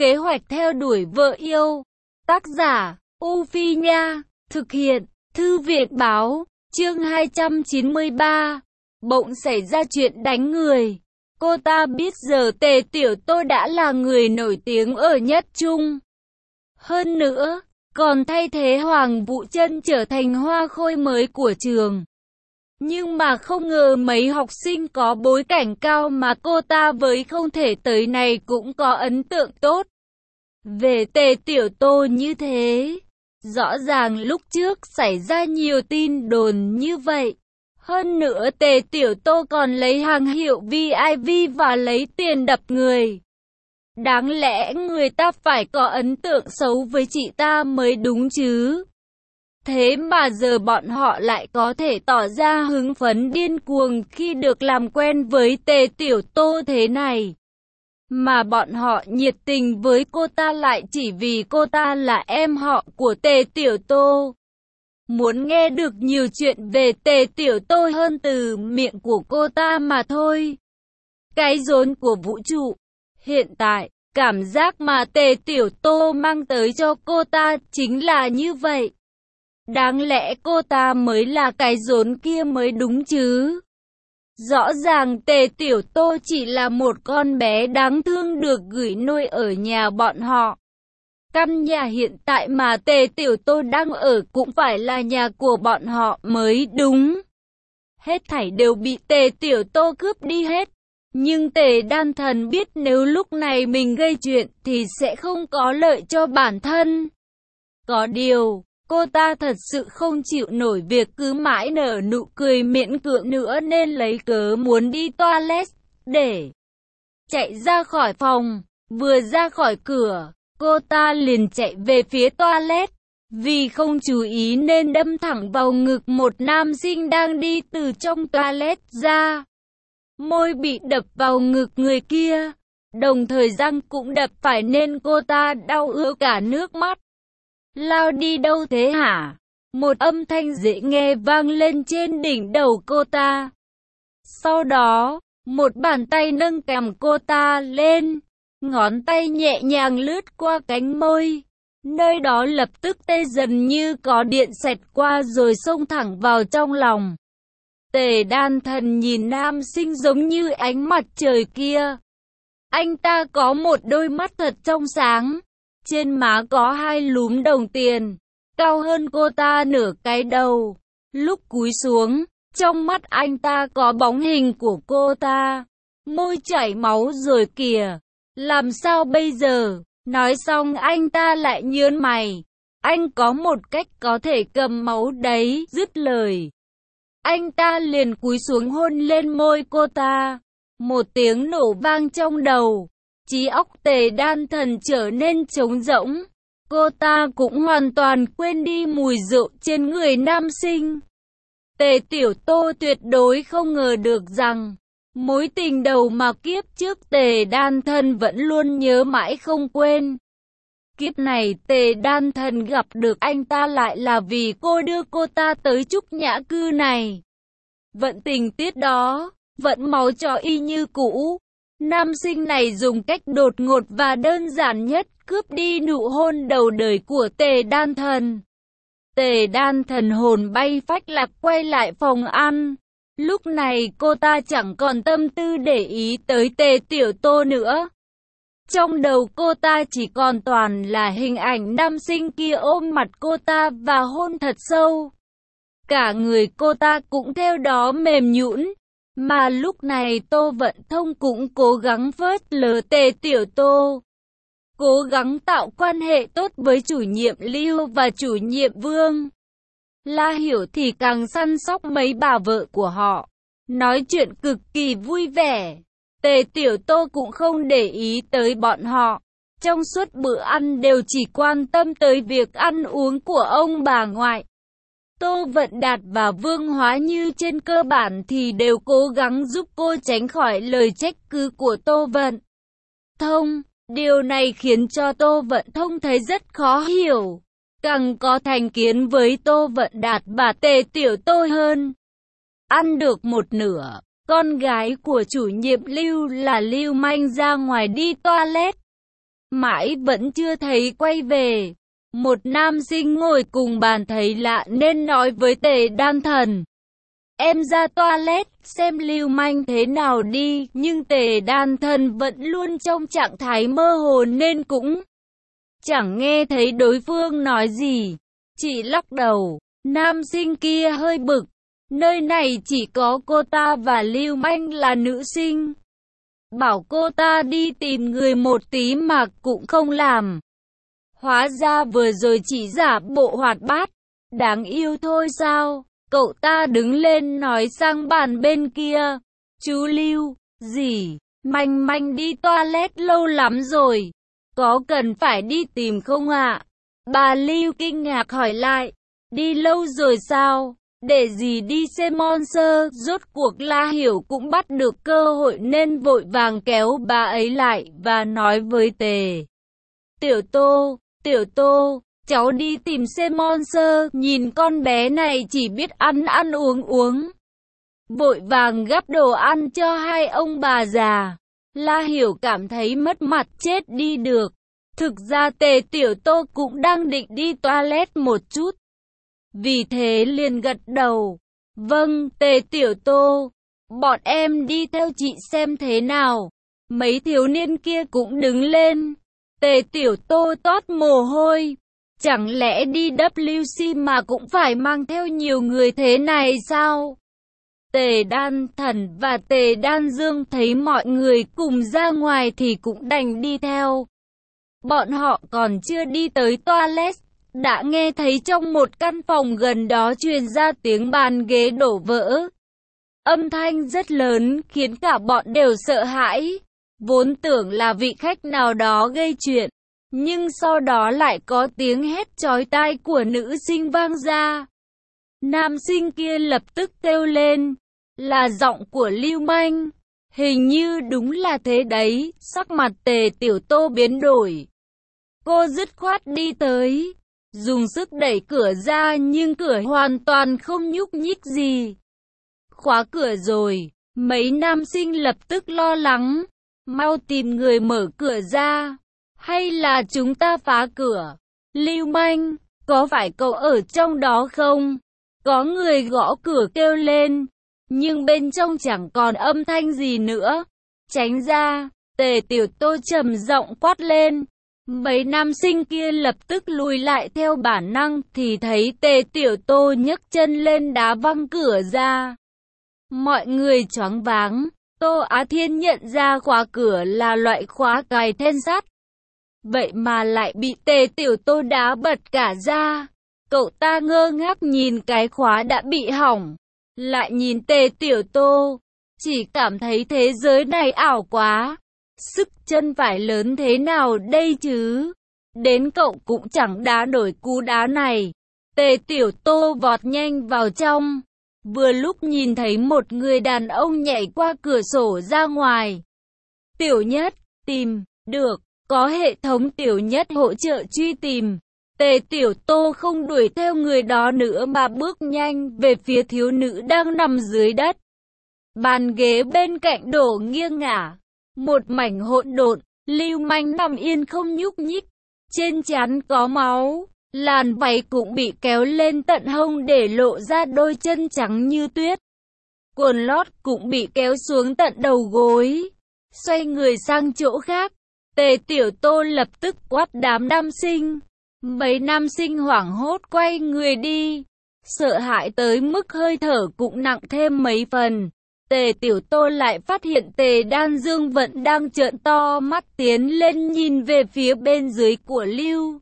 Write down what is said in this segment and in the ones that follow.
Kế hoạch theo đuổi vợ yêu. Tác giả, U Phi Nha. Thực hiện, Thư viện Báo. Chương 293. Bỗng xảy ra chuyện đánh người. Cô ta biết giờ Tề Tiểu Tô đã là người nổi tiếng ở Nhất Trung. Hơn nữa, còn thay thế Hoàng Vũ Chân trở thành hoa khôi mới của trường. Nhưng mà không ngờ mấy học sinh có bối cảnh cao mà cô ta với không thể tới này cũng có ấn tượng tốt về Tề Tiểu Tô như thế. Rõ ràng lúc trước xảy ra nhiều tin đồn như vậy. Hơn nữa Tề Tiểu Tô còn lấy hàng hiệu VIP và lấy tiền đập người. Đáng lẽ người ta phải có ấn tượng xấu với chị ta mới đúng chứ. Thế mà giờ bọn họ lại có thể tỏ ra hứng phấn điên cuồng khi được làm quen với Tề Tiểu Tô thế này. Mà bọn họ nhiệt tình với cô ta lại chỉ vì cô ta là em họ của Tề Tiểu Tô. Muốn nghe được nhiều chuyện về Tề Tiểu Tô hơn từ miệng của cô ta mà thôi. Cái rốn của vũ trụ. Hiện tại, cảm giác mà Tề Tiểu Tô mang tới cho cô ta chính là như vậy. Đáng lẽ cô ta mới là cái rốn kia mới đúng chứ. Rõ ràng Tề Tiểu Tô chỉ là một con bé đáng thương được gửi nuôi ở nhà bọn họ. Căn nhà hiện tại mà Tề Tiểu Tô đang ở cũng phải là nhà của bọn họ mới đúng. Hết thảy đều bị Tề Tiểu Tô cướp đi hết. Nhưng Tề Đan Thần biết nếu lúc này mình gây chuyện thì sẽ không có lợi cho bản thân. Có điều, cô ta thật sự không chịu nổi việc cứ mãi nở nụ cười miễn cưỡng nữa nên lấy cớ muốn đi toilet để chạy ra khỏi phòng. Vừa ra khỏi cửa, cô ta liền chạy về phía toilet. Vì không chú ý nên đâm thẳng vào ngực một nam sinh đang đi từ trong toilet ra. Môi bị đập vào ngực người kia, đồng thời răng cũng đập phải nên cô ta đau ứa cả nước mắt. Lao đi đâu thế hả? Một âm thanh dễ nghe vang lên trên đỉnh đầu cô ta. Sau đó, một bàn tay nâng cằm cô ta lên, ngón tay nhẹ nhàng lướt qua cánh môi. Nơi đó lập tức tê dần như có điện xẹt qua rồi xông thẳng vào trong lòng. Tề Đan Thần nhìn nam sinh giống như ánh mặt trời kia. Anh ta có một đôi mắt thật trong sáng. Trên má có hai lúm đồng tiền, cao hơn cô ta nửa cái đầu. Lúc cúi xuống, trong mắt anh ta có bóng hình của cô ta. Môi chảy máu rồi kìa. Làm sao bây giờ? Nói xong anh ta lại nhớn mày. Anh có một cách có thể cầm máu đấy. Dứt lời, anh ta liền cúi xuống hôn lên môi cô ta. Một tiếng nổ vang trong đầu. Trí óc Tề Đan Thần trở nên trống rỗng. Cô ta cũng hoàn toàn quên đi mùi rượu trên người nam sinh. Tề Tiểu Tô tuyệt đối không ngờ được rằng mối tình đầu mà kiếp trước Tề Đan Thần vẫn luôn nhớ mãi không quên. Kiếp này Tề Đan Thần gặp được anh ta lại là vì cô đưa cô ta tới Trúc Nhã Cư này. Vận tình tiết đó, vẫn máu cho y như cũ. Nam sinh này dùng cách đột ngột và đơn giản nhất cướp đi nụ hôn đầu đời của Tề Đan Thần. Tề Đan Thần hồn bay phách lạc quay lại phòng ăn. Lúc này cô ta chẳng còn tâm tư để ý tới Tề Tiểu Tô nữa. Trong đầu cô ta chỉ còn toàn là hình ảnh nam sinh kia ôm mặt cô ta và hôn thật sâu. Cả người cô ta cũng theo đó mềm nhũn. Mà lúc này Tô Vận Thông cũng cố gắng phớt lờ Tề Tiểu Tô. Cố gắng tạo quan hệ tốt với chủ nhiệm Lưu và chủ nhiệm Vương. La Hiểu thì càng săn sóc mấy bà vợ của họ. Nói chuyện cực kỳ vui vẻ. Tề Tiểu Tô cũng không để ý tới bọn họ. Trong suốt bữa ăn đều chỉ quan tâm tới việc ăn uống của ông bà ngoại. Tô Vận Đạt và Vương Hóa Như trên cơ bản thì đều cố gắng giúp cô tránh khỏi lời trách cứ của Tô Vận Thông. Điều này khiến cho Tô Vận Thông thấy rất khó hiểu. Càng có thành kiến với Tô Vận Đạt và Tề Tiểu Tô hơn. Ăn được một nửa, con gái của chủ nhiệm Lưu là lưu manh ra ngoài đi toilet. mãi vẫn chưa thấy quay về. Một nam sinh ngồi cùng bàn thấy lạ nên nói với Tề Đan Thần. Em ra toilet, xem lưu manh thế nào đi, nhưng Tề Đan Thần vẫn luôn trong trạng thái mơ hồ nên cũng chẳng nghe thấy đối phương nói gì. Chỉ lắc đầu, nam sinh kia hơi bực. Nơi này chỉ có cô ta và lưu manh là nữ sinh. Bảo cô ta đi tìm người một tí mà cũng không làm. Hóa ra vừa rồi chỉ giả bộ hoạt bát, đáng yêu thôi sao? Cậu ta đứng lên nói sang bàn bên kia. Chú Lưu, gì? Manh manh đi toilet lâu lắm rồi. Có cần phải đi tìm không ạ? Bà Lưu kinh ngạc hỏi lại. Đi lâu rồi sao? Để gì đi xem monster? Rốt cuộc La Hiểu cũng bắt được cơ hội nên vội vàng kéo bà ấy lại và nói với Tề Tiểu Tô, cháu đi tìm xem monster, nhìn con bé này chỉ biết ăn ăn uống uống. Vội vàng gắp đồ ăn cho hai ông bà già. La Hiểu cảm thấy mất mặt chết đi được. Thực ra Tề Tiểu Tô cũng đang định đi toilet một chút. Vì thế liền gật đầu. Vâng, Tề Tiểu Tô, bọn em đi theo chị xem thế nào. Mấy thiếu niên kia cũng đứng lên. Tề Tiểu Tô toát mồ hôi. Chẳng lẽ đi WC mà cũng phải mang theo nhiều người thế này sao? Tề Đan Thần và Tề Đan Dương thấy mọi người cùng ra ngoài thì cũng đành đi theo. Bọn họ còn chưa đi tới toilet, đã nghe thấy trong một căn phòng gần đó truyền ra tiếng bàn ghế đổ vỡ. Âm thanh rất lớn khiến cả bọn đều sợ hãi. Vốn tưởng là vị khách nào đó gây chuyện, nhưng sau đó lại có tiếng hét chói tai của nữ sinh vang ra. Nam sinh kia lập tức kêu lên, là giọng của Lưu Manh. Hình như đúng là thế đấy, sắc mặt Tề Tiểu Tô biến đổi. Cô dứt khoát đi tới, dùng sức đẩy cửa ra nhưng cửa hoàn toàn không nhúc nhích gì. Khóa cửa rồi, mấy nam sinh lập tức lo lắng. Mau tìm người mở cửa ra. Hay là chúng ta phá cửa? Lưu Manh, có phải cậu ở trong đó không? Có người gõ cửa kêu lên, nhưng bên trong chẳng còn âm thanh gì nữa. Tránh ra, Tề Tiểu Tô trầm giọng quát lên. Mấy nam sinh kia lập tức lùi lại theo bản năng thì thấy Tề Tiểu Tô nhấc chân lên đá văng cửa ra. Mọi người choáng váng. Tô Á Thiên nhận ra khóa cửa là loại khóa cài then sắt. Vậy mà lại bị Tề Tiểu Tô đá bật cả ra. Cậu ta ngơ ngác nhìn cái khóa đã bị hỏng. Lại nhìn Tề Tiểu Tô. Chỉ cảm thấy thế giới này ảo quá. Sức chân phải lớn thế nào đây chứ? Đến cậu cũng chẳng đá nổi cú đá này. Tề Tiểu Tô vọt nhanh vào trong. Vừa lúc nhìn thấy một người đàn ông nhảy qua cửa sổ ra ngoài. Tiểu Nhất, tìm, được, có hệ thống Tiểu Nhất hỗ trợ truy tìm. Tề Tiểu Tô không đuổi theo người đó nữa mà bước nhanh về phía thiếu nữ đang nằm dưới đất. Bàn ghế bên cạnh đổ nghiêng ngả. Một mảnh hỗn độn, Lưu Manh nằm yên không nhúc nhích. Trên trán có máu. Làn váy cũng bị kéo lên tận hông để lộ ra đôi chân trắng như tuyết. Quần lót cũng bị kéo xuống tận đầu gối. Xoay người sang chỗ khác, Tề Tiểu Tô lập tức quát đám nam sinh. Mấy nam sinh hoảng hốt quay người đi. Sợ hãi tới mức hơi thở cũng nặng thêm mấy phần. Tề Tiểu Tô lại phát hiện Tề Đan Dương vẫn đang trợn to mắt tiến lên nhìn về phía bên dưới của Lưu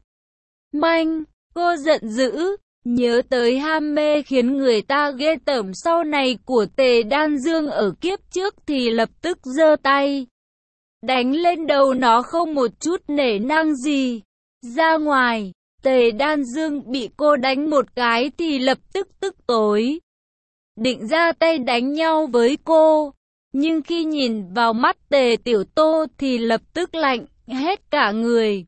Manh. Cô giận dữ, nhớ tới ham mê khiến người ta ghê tởm sau này của Tề Đan Dương ở kiếp trước thì lập tức giơ tay đánh lên đầu nó không một chút nể nang gì. Ra ngoài, Tề Đan Dương bị cô đánh một cái thì lập tức tức tối. Định ra tay đánh nhau với cô, nhưng khi nhìn vào mắt Tề Tiểu Tô thì lập tức lạnh hết cả người.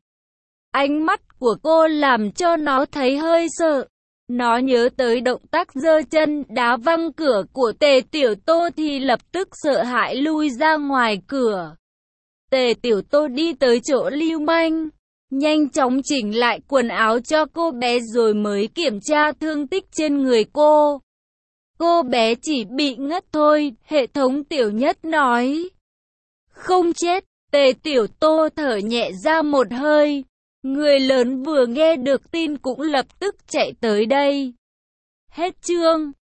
Ánh mắt của cô làm cho nó thấy hơi sợ. Nó nhớ tới động tác giơ chân đá văng cửa của Tề Tiểu Tô thì lập tức sợ hãi lui ra ngoài cửa. Tề Tiểu Tô đi tới chỗ lưu manh, nhanh chóng chỉnh lại quần áo cho cô bé rồi mới kiểm tra thương tích trên người cô. Cô bé chỉ bị ngất thôi, hệ thống Tiểu Nhất nói. Không chết, Tề Tiểu Tô thở nhẹ ra một hơi. Người lớn vừa nghe được tin cũng lập tức chạy tới đây. Hết chương.